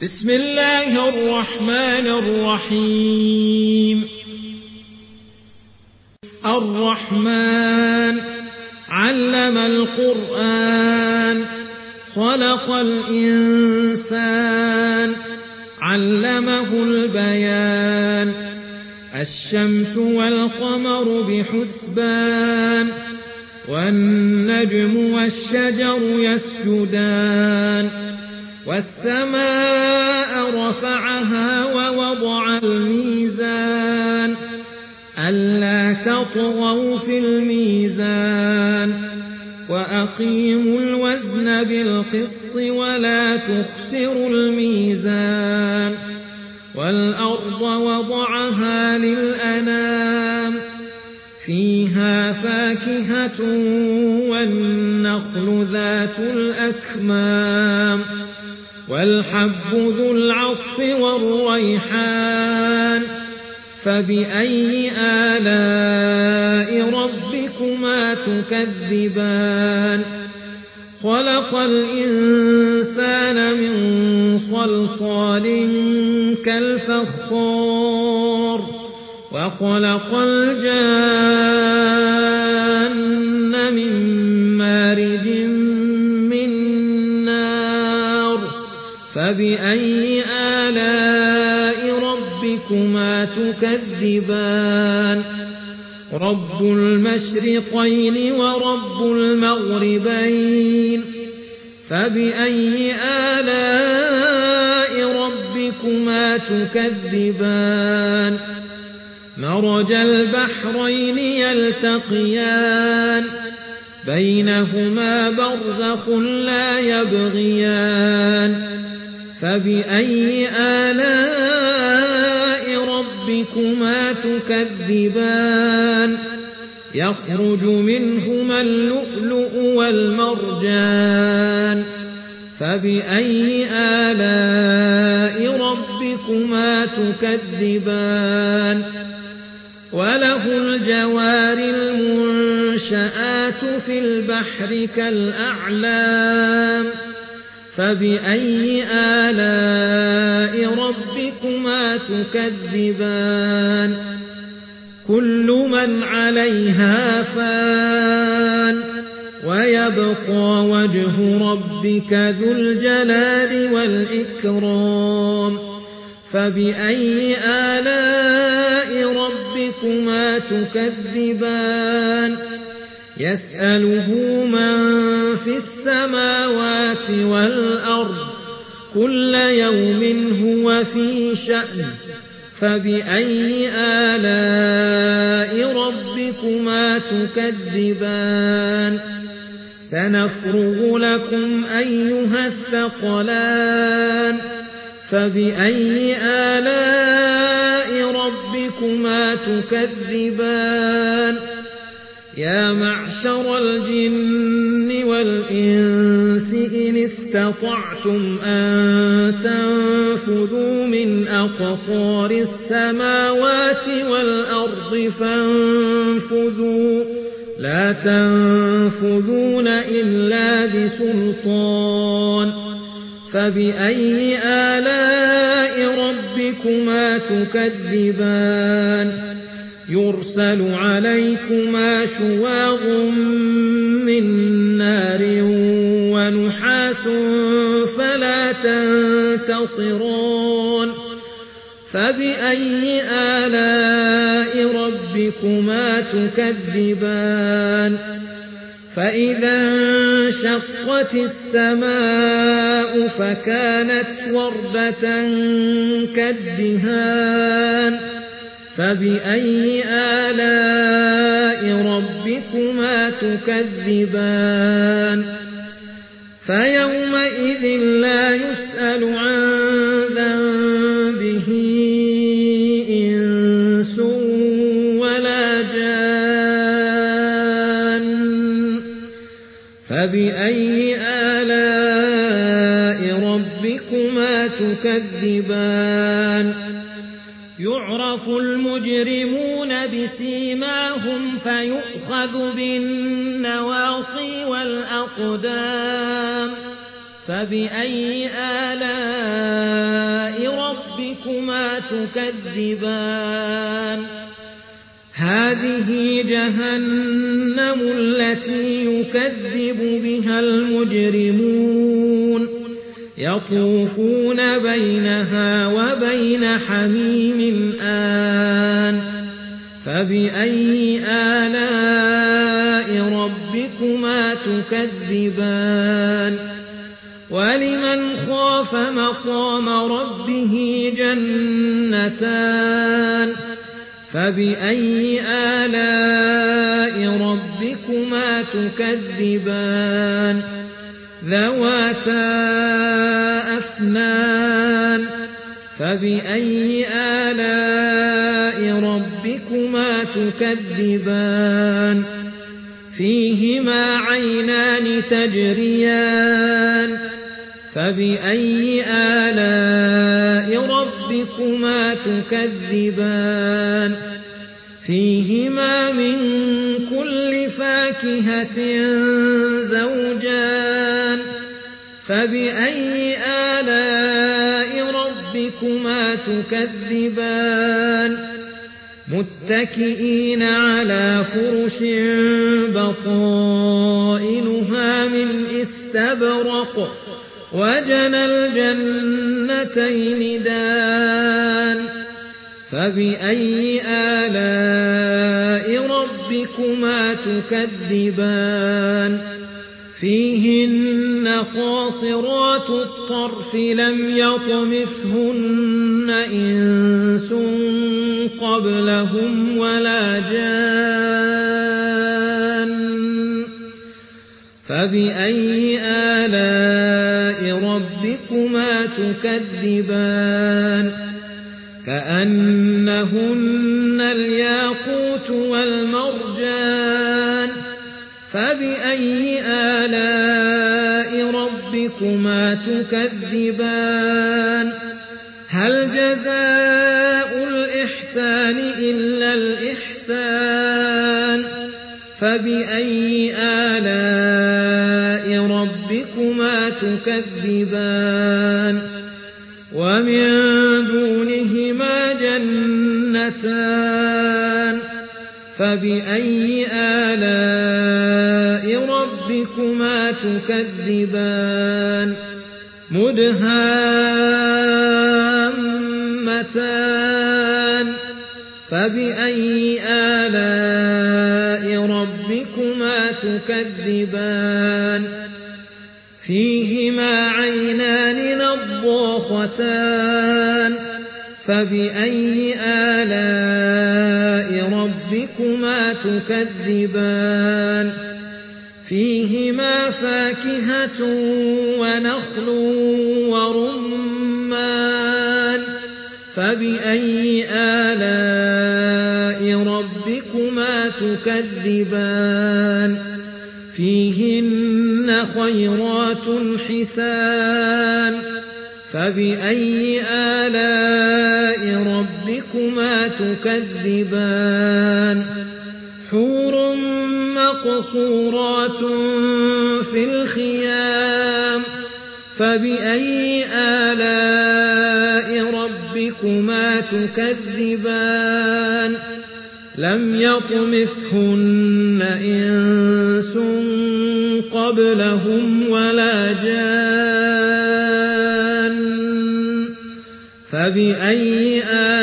بسم الله الرحمن الرحيم. الرحمن علم القرآن خلق الإنسان علمه البيان الشمس والقمر بحسبان والنجم والشجر يسجدان والسماء رفعها ووضع الميزان ألا تطغوا في الميزان وأقيموا الوزن بالقسط ولا تخسروا الميزان والأرض وضعها للأنام فيها فاكهة والنخل ذات الأكمام والحب ذو العصف والريحان فبأي آلاء ربكما تكذبان خلق الإنسان من صلصال كالفخار وخلق الجان من مارج من نار فبأي آلاء ربكما تكذبان رب المشرقين ورب المغربين فبأي آلاء ربكما تكذبان مرج البحرين يلتقيان بينهما برزخ لا يبغيان فبأي آلاء ربكما تكذبان يخرج منهما اللؤلؤ والمرجان فبأي آلاء ربكما تكذبان وله الجوار المنشآت في البحر كالأعلام فبأي آلاء ربكما تكذبان كل من عليها فان ويبقى وجه ربك ذو الجلال والإكرام فبأي آلاء ربكما تكذبان يسأله من في السماوات والأرض كل يوم هو في شأن فبأي آلاء ربكما تكذبان سنفرغ لكم أيها الثقلان فبأي آلاء ربكما تكذبان يا معشر الجن والإنس إن استطعتم أن تنفذوا من أقطار السماوات والأرض فانفذوا لا تنفذون إلا بسلطان فبأي آلاء ربكما تكذبان يرسل عليكما شواظ من نار ونحاس فلا تنتصران فبأي آلاء ربكما تكذبان فإذا انشقت السماء فكانت وردة كالدهان فبأي آلاء ربكما تكذبان فيومئذ لا يسأل عن ذنبه إنس ولا جان فبأي آلاء ربكما تكذبان يعرف المجرمون بسيماهم فيؤخذ بالنواصي والأقدام فبأي آلاء ربكما تكذبان هذه جهنم التي يكذب بها المجرمون يطوفون بينها وبين حميم آن فبأي آلاء ربكما تكذبان ولمن خاف مقام ربه جنتان فبأي آلاء ربكما تكذبان ذواتا أفنان فبأي آلاء ربكما تكذبان فيهما عينان تجريان فبأي آلاء ربكما تكذبان فيهما من كل فاكهة زوجان فبأي آلاء ربكما تكذبان متكئين على فرش بطائنها من استبرق وجنى الجنتين دان فبأي آلاء ربكما تكذبان فيهن قاصرات الطرف لم يطمثهن إنس قبلهم ولا جان فبأي آلاء ربكما تكذبان كأنهن الياقوت والمرجان فبأي آلاء ربكما تكذبان هل جزاء الإحسان إلا الإحسان فبأي آلاء ربكما تكذبان ومن دونهما جنتان فبأي آلاء ربكما تكذبان مدهامتان فبأي آلاء ربكما تكذبان فيهما عينان نضاختان فبأي آلاء ربكما تكذبان فيهما فاكهة ونخل ورمان فبأي آلاء ربكما تكذبان فيهن خيرات حسان فبأي آلاء ربكما تكذبان حور مقصورات في الخيام فبأي آلاء ربكما تكذبان لم يطمثهن إنس قبلهم ولا جان فبأي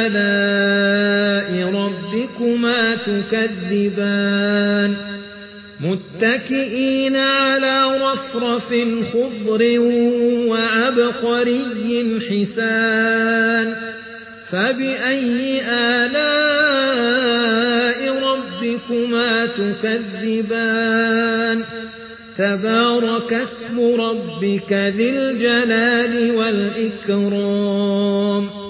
آلاء ربكما تكذبان متكئين على رفرف خضر وعبقري حسان فبأي آلاء ربكما تكذبان تبارك اسم ربك ذي الجلال والإكرام